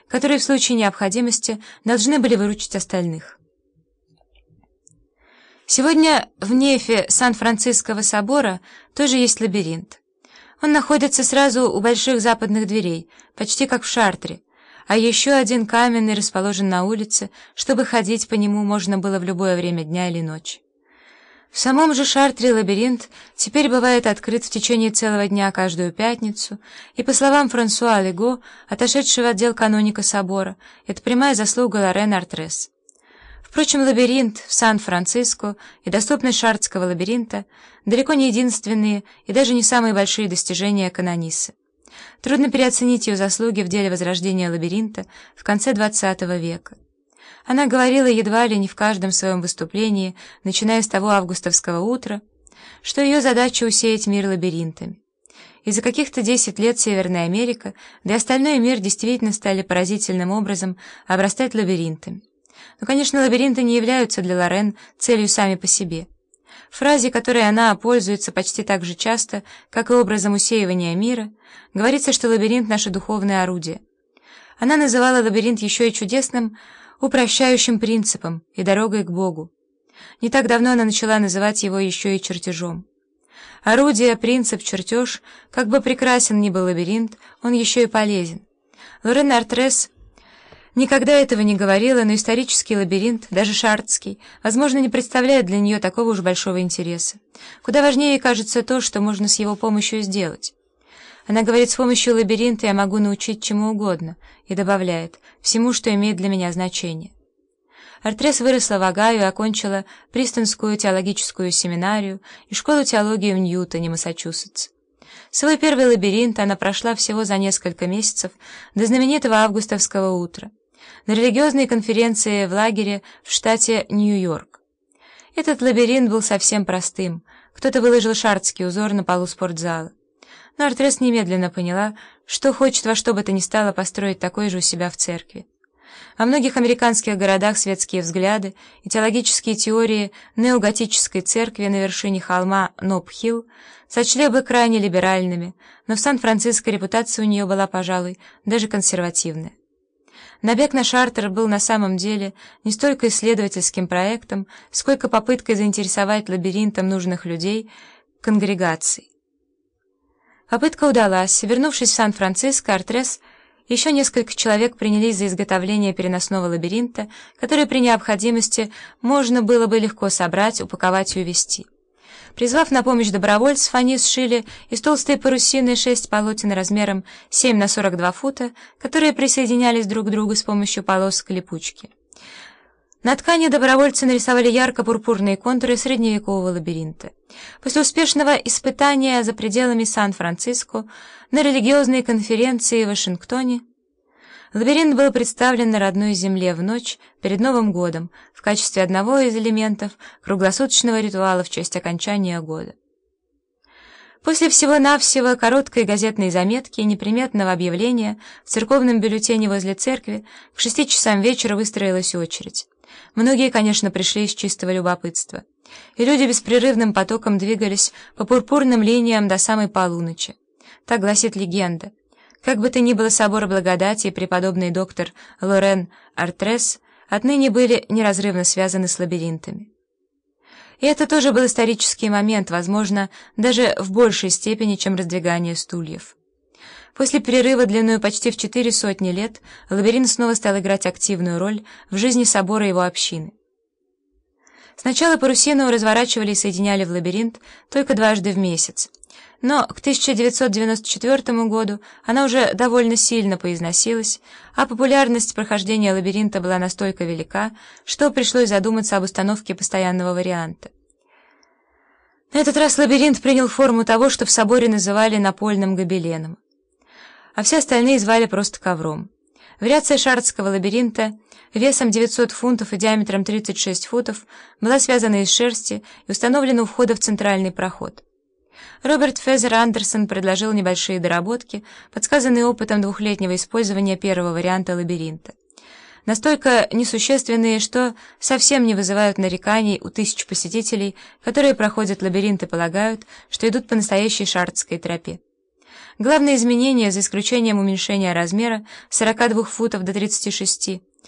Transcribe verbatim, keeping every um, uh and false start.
которые в случае необходимости должны были выручить остальных. Сегодня в нефе Сан-Франциского собора тоже есть лабиринт. Он находится сразу у больших западных дверей, почти как в Шартре, а еще один каменный расположен на улице, чтобы ходить по нему можно было в любое время дня или ночи. В самом же Шартре лабиринт теперь бывает открыт в течение целого дня каждую пятницу, и, по словам Франсуа Лего, отошедшего в отдел каноника собора, это прямая заслуга Лорен Артрес. Впрочем, лабиринт в Сан-Франциско и доступность Шартского лабиринта далеко не единственные и даже не самые большие достижения канонисы. Трудно переоценить ее заслуги в деле возрождения лабиринта в конце двадцатого века. Она говорила едва ли не в каждом своем выступлении, начиная с того августовского утра, что ее задача усеять мир лабиринтами. И за каких-то десять лет Северная Америка, да и остальной мир действительно стали поразительным образом обрастать лабиринтами. Но, конечно, лабиринты не являются для Лорен целью сами по себе. В фразе, которой она пользуется почти так же часто, как и образом усеивания мира, говорится, что лабиринт — наше духовное орудие. Она называла лабиринт еще и чудесным, упрощающим принципом и дорогой к Богу. Не так давно она начала называть его еще и чертежом. Орудие, принцип, чертеж, как бы прекрасен ни был лабиринт, он еще и полезен. Лорен Артрес никогда этого не говорила, но исторический лабиринт, даже шартский, возможно, не представляет для нее такого уж большого интереса. Куда важнее ей кажется то, что можно с его помощью сделать. Она говорит, с помощью лабиринта я могу научить чему угодно, и добавляет, всему, что имеет для меня значение. Артрес выросла в Огайо и окончила Пристонскую теологическую семинарию и школу теологии в Ньютоне, Массачусетс. Свой первый лабиринт она прошла всего за несколько месяцев до знаменитого августовского утра на религиозной конференции в лагере в штате Нью-Йорк. Этот лабиринт был совсем простым, кто-то выложил шартский узор на полу спортзала. Но Артрес немедленно поняла, что хочет во что бы то ни стало построить такой же у себя в церкви. Во многих американских городах светские взгляды и теологические теории неоготической церкви на вершине холма Ноб-Хилл сочли бы крайне либеральными, но в Сан-Франциско репутация у нее была, пожалуй, даже консервативная. Набег на Шартер был на самом деле не столько исследовательским проектом, сколько попыткой заинтересовать лабиринтом нужных людей конгрегаций. Попытка удалась. Вернувшись в Сан-Франциско, Артрес и еще несколько человек принялись за изготовление переносного лабиринта, который при необходимости можно было бы легко собрать, упаковать и увезти. Призвав на помощь добровольцев, они сшили из толстой парусины шесть полотен размером семь на сорок два фута, которые присоединялись друг к другу с помощью полосок липучки. На ткани добровольцы нарисовали ярко-пурпурные контуры средневекового лабиринта. После успешного испытания за пределами Сан-Франциско на религиозной конференции в Вашингтоне лабиринт был представлен на родной земле в ночь перед Новым годом в качестве одного из элементов круглосуточного ритуала в честь окончания года. После всего-навсего короткой газетной заметки и неприметного объявления в церковном бюллетене возле церкви к шести часам вечера выстроилась очередь. Многие, конечно, пришли из чистого любопытства, и люди беспрерывным потоком двигались по пурпурным линиям до самой полуночи. Так гласит легенда. Как бы то ни было, собор Благодати и преподобный доктор Лорен Артрес отныне были неразрывно связаны с лабиринтами. И это тоже был исторический момент, возможно, даже в большей степени, чем раздвигание стульев. После перерыва длиной почти в четыре сотни лет лабиринт снова стал играть активную роль в жизни собора и его общины. Сначала парусину разворачивали и соединяли в лабиринт только дважды в месяц, но к тысяча девятьсот девяносто четвёртому году она уже довольно сильно поизносилась, а популярность прохождения лабиринта была настолько велика, что пришлось задуматься об установке постоянного варианта. На этот раз лабиринт принял форму того, что в соборе называли напольным гобеленом, а все остальные звали просто ковром. Вариация шартского лабиринта весом девятьсот фунтов и диаметром тридцать шесть футов была связана из шерсти и установлена у входа в центральный проход. Роберт Фезер Андерсон предложил небольшие доработки, подсказанные опытом двухлетнего использования первого варианта лабиринта. Настолько несущественные, что совсем не вызывают нареканий у тысяч посетителей, которые проходят лабиринт и полагают, что идут по настоящей шартской тропе. Главные изменения, за исключением уменьшения размера с сорока двух футов до тридцати шести,